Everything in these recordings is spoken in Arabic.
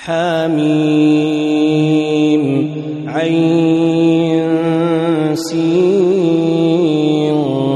حميم عين سين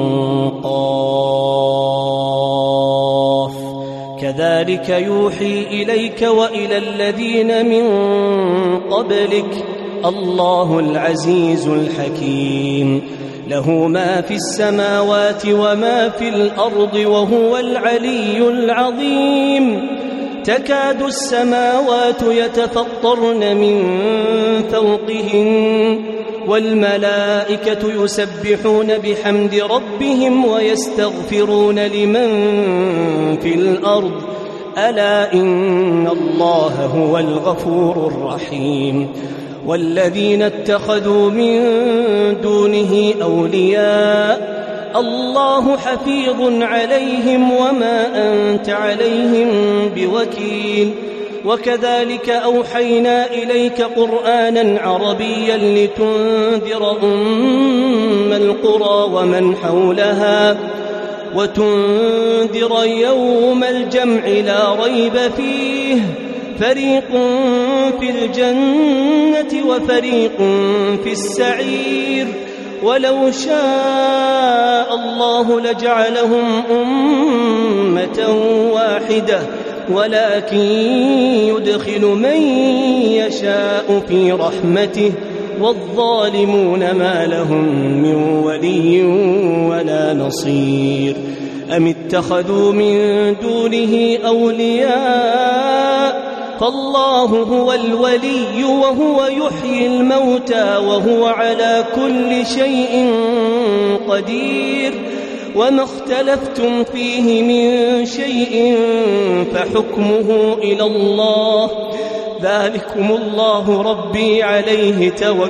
قاف كذلك يوحي إليك وإلى الذين من قبلك الله العزيز الحكيم له ما في السماوات وما في الأرض وهو العلي العظيم تكاد السماوات يتفطرن من فوقهن والملائكة يسبحون بحمد ربهم ويستغفرون لمن في الأرض ألا إن الله هو الغفور الرحيم والذين اتخذوا من دونه أولياء الله حفيظ عليهم وما أنت عليهم بوكيل وكذلك أوحينا إليك قرآنا عربيا لتنذر أم القرى ومن حولها وتنذر يوم الجمع لا ريب فيه فريق في الجنة وفريق في السعير ولو شاء الله لجعلهم أمة واحدة ولكن يدخل من يشاء في رحمته والظالمون ما لهم من ولي ولا نصير أم اتخذوا من دونه أولياء فالله هو الولي وهو يحيي الموتى وهو على كل شيء قدير وما اختلفتم فيه من شيء فحكمه إلى الله ذلكم الله ربي عليه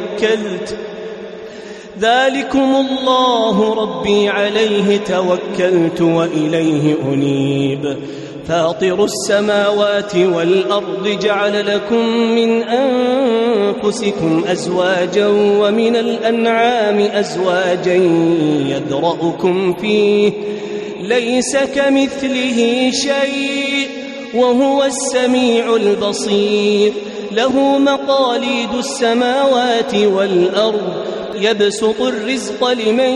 توكلت وإليه أنيب فاطر السماوات والأرض جعل لكم من أنفسكم أزواجا ومن الأنعام أزواجا يذرأكم فيه ليس كمثله شيء وهو السميع البصير له مقاليد السماوات والأرض يبسط الرزق لمن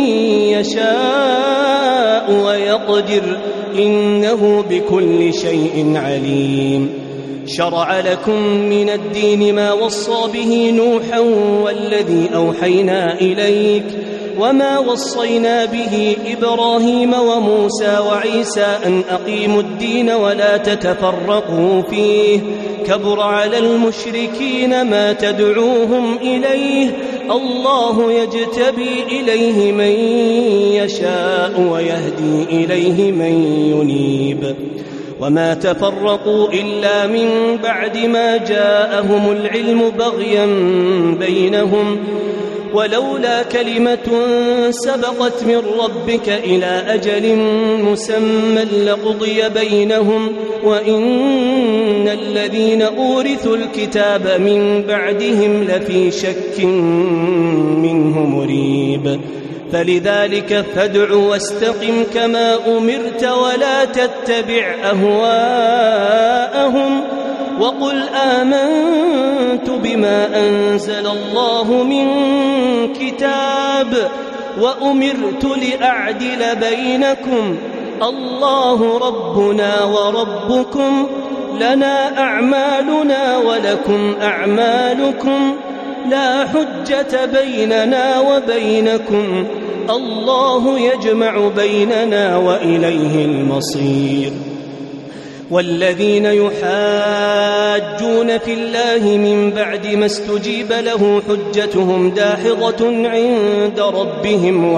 يشاء ويقدر إنه بكل شيء عليم شرع لكم من الدين ما وصى به نوحا والذي أوحينا إليك وما وصينا به إبراهيم وموسى وعيسى أن أقيموا الدين ولا تتفرقوا فيه كبر على المشركين ما تدعوهم إليه الله يجتبي إليه من يشاء ويهدي إليه من ينيب وما تفرقوا إلا من بعد ما جاءهم العلم بغيا بينهم ولولا كلمة سبقت من ربك إلى أجل مسمى لقضي بينهم وإن الذين أورثوا الكتاب من بعدهم لفي شك منه مريب فلذلك فادع واستقم كما أمرت ولا تتبع أهواءهم وقل آمنت بما أنزل الله من كتاب وأمرت لأعدل بينكم الله ربنا وربكم لنا أعمالنا ولكم أعمالكم لا حجة بيننا وبينكم الله يجمع بيننا وإليه المصير والذين يحاجون في الله من بعد ما استجيب له حجتهم داحضة عند ربهم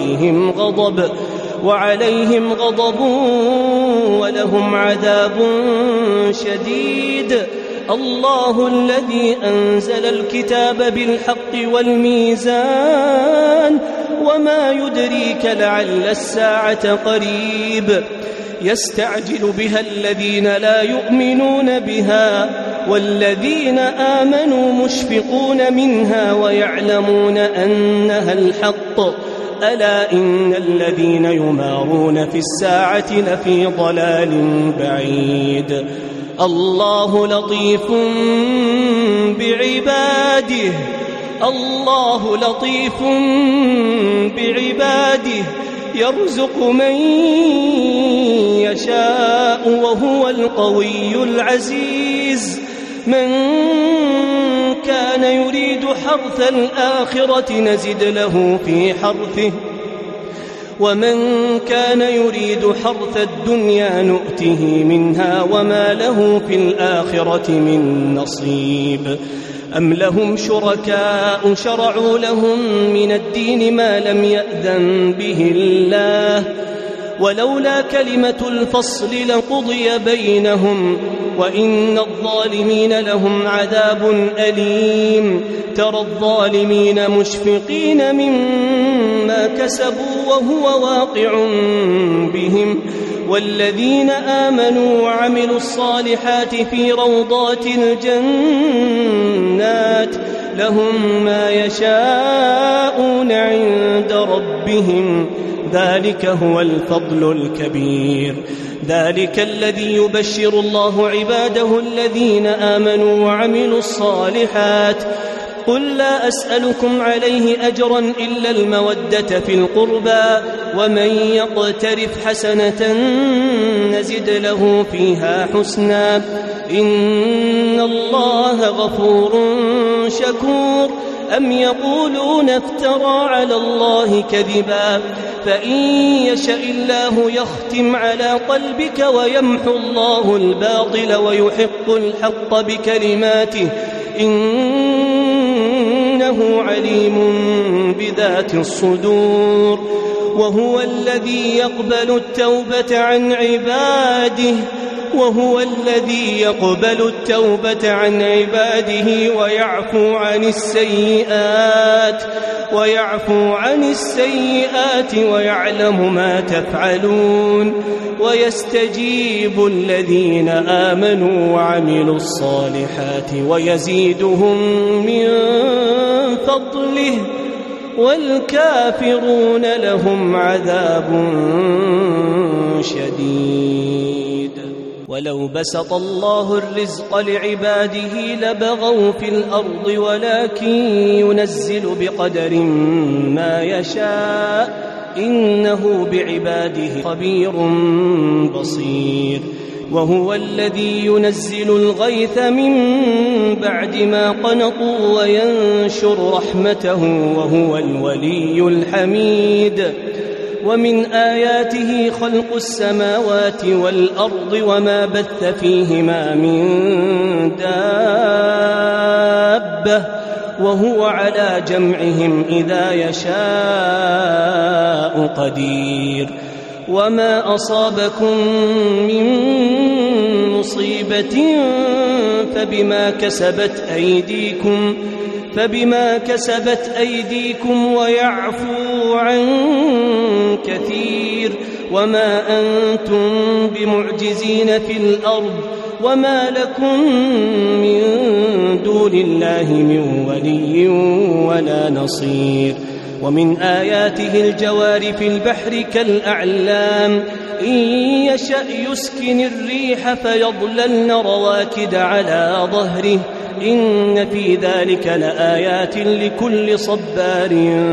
وعليهم غضب ولهم عذاب شديد الله الذي أنزل الكتاب بالحق والميزان وما يدريك لعل الساعة قريب يستعجل بها الذين لا يؤمنون بها والذين آمنوا مشفقون منها ويعلمون أنها الحق ألا إن الذين يمارون في الساعة لفي ضلال بعيد الله لطيف بعباده الله لطيف بعباده يرزق من يشاء وهو القوي العزيز من كان يريد حرث الآخرة نزد له في حرثه ومن كان يريد حرث الدنيا نؤته منها وما له في الآخرة من نصيب أم لهم شركاء شرعوا لهم من الدين ما لم يأذن به الله ولولا كلمة الفصل لقضي بينهم وإن الظالمين لهم عذاب أليم ترى الظالمين مشفقين مما كسبوا وهو واقع بهم والذين آمنوا وعملوا الصالحات في روضات الجنات لهم ما يشاءون عند ربهم ذلك هو الفضل الكبير ذلك الذي يبشر الله عباده الذين آمنوا وعملوا الصالحات قل لا أسألكم عليه أجرا إلا المودة في القربى ومن يقترف حسنة نزد له فيها حسنا إن الله غفور شكور أم يقولون افترى على الله كذبا فإن يشأ الله يختم على قلبك ويمحو الله الباطل ويحق الحق بكلماته إنه عليم بذات الصدور وهو الذي يقبل التوبة عن عباده ويعفو عن السيئات ويعلم ما تفعلون ويستجيب الذين آمنوا وعملوا الصالحات ويزيدهم من فضله والكافرون لهم عذاب شديد ولو بسط الله الرزق لعباده لبغوا في الأرض ولكن ينزل بقدر ما يشاء إنه بعباده خبير بصير وهو الذي ينزل الغيث من بعد ما قنطوا وينشر رحمته وهو الولي الحميد ومن آياته خلق السماوات والأرض وما بث فيهما من دابة وهو على جمعهم إذا يشاء قدير وما أصابكم من مصيبة فبما كسبت أيديكم ويعفو عن كثير وما أنتم بمعجزين في الأرض وما لكم من دون الله من ولي ولا نصير ومن آياته الجوار في البحر كالأعلام إن يشأ يسكن الريح فيظللن رواكد على ظهره إن في ذلك لآيات لكل صبار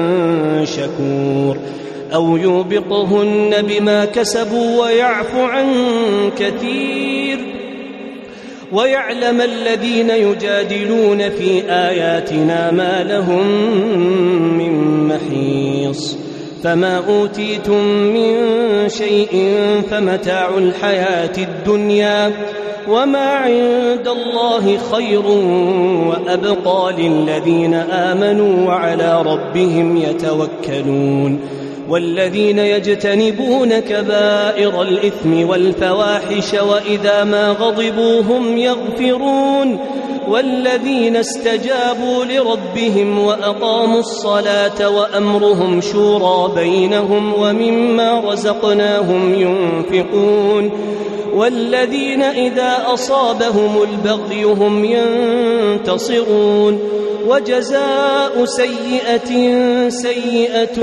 شكور أو يوبقهن بما كسبوا ويعفو عن كثير ويعلم الذين يجادلون في آياتنا ما لهم من محيص فما أوتيتم من شيء فمتاع الحياة الدنيا وما عند الله خير وأبقى للذين آمنوا وعلى ربهم يتوكلون والذين يجتنبون كبائر الإثم والفواحش وإذا ما غضبوا هم يغفرون والذين استجابوا لربهم وأقاموا الصلاة وأمرهم شورى بينهم ومما رزقناهم ينفقون والذين إذا أصابهم البغي هم ينتصرون وجزاء سيئة سيئة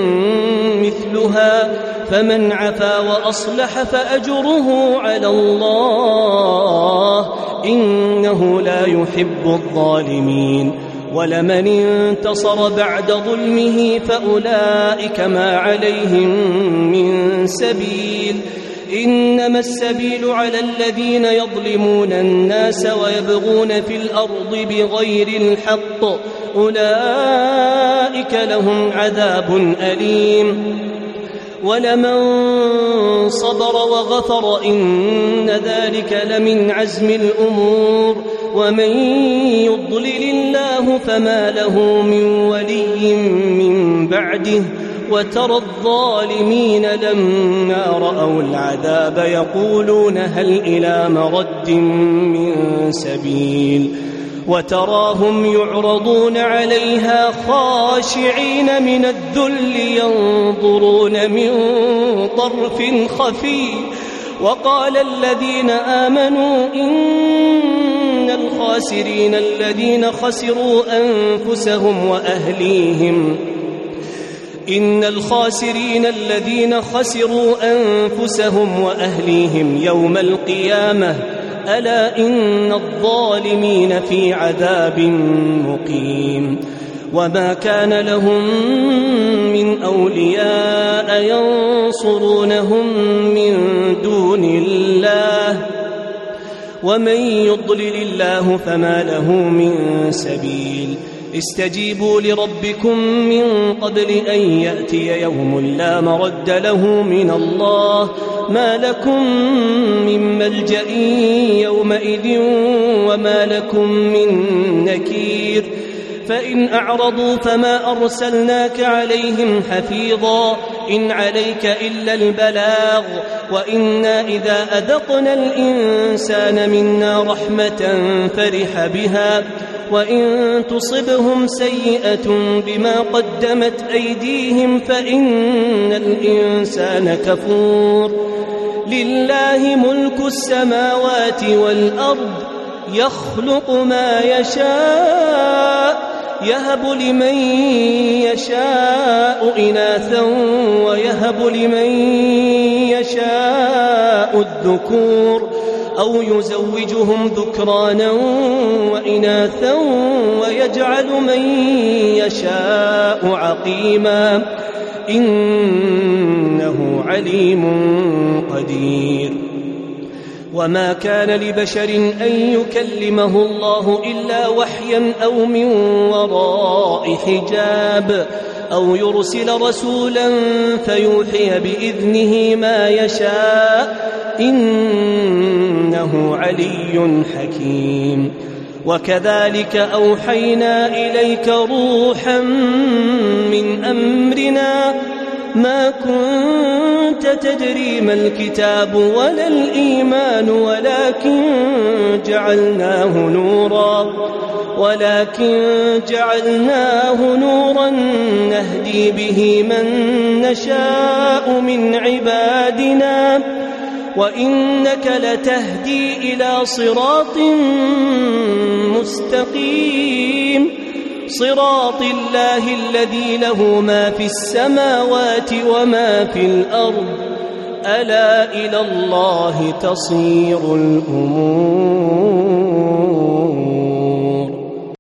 مثلها فمن عفا وأصلح فأجره على الله إنه لا يحب الظالمين ولمن انتصر بعد ظلمه فأولئك ما عليهم من سبيل إنما السبيل على الذين يظلمون الناس ويبغون في الأرض بغير الحق أولئك لهم عذاب أليم ولمن صبر وغفر إن ذلك لمن عزم الأمور ومن يضلل الله فما له من ولي من بعده وترى الظالمين لما رأوا العذاب يقولون هل إلى مرد من سبيل وتراهم يعرضون عليها خاشعين من الذل ينظرون من طرف خفي وقال الذين آمنوا إن الخاسرين الذين خسروا أنفسهم وأهليهم يوم القيامة ألا إن الظالمين في عذاب مقيم وما كان لهم من أولياء ينصرونهم من دون الله ومن يضلل الله فما له من سبيل استجيبوا لربكم من قبل أن يأتي يوم لا مرد له من الله ما لكم من ملجأ يومئذ وما لكم من نكير فإن أعرضوا فما أرسلناك عليهم حفيظا إن عليك إلا البلاغ وإنا إذا أذقنا الإنسان منا رحمة فرح بها وإن تصبهم سيئة بما قدمت أيديهم فإن الإنسان كفور لله ملك السماوات والأرض يخلق ما يشاء يهب لمن يشاء إناثا ويهب لمن يشاء الذكور أو يزوجهم ذكرانا وإناثا ويجعل من يشاء عقيما إنه عليم قدير وما كان لبشر أن يكلمه الله إلا وحيا أو من وراء حجاب أو يرسل رسولا فيوحي بإذنه ما يشاء إنه علي حكيم وكذلك أوحينا إليك روحا من أمرنا ما كنت تدري ما الكتاب ولا الإيمان ولكن جعلناه نورا نهدي به من نشاء من عبادنا وإنك لتهدي إلى صراط مستقيم صراط الله الذي له ما في السماوات وما في الأرض ألا إلى الله تصير الأمور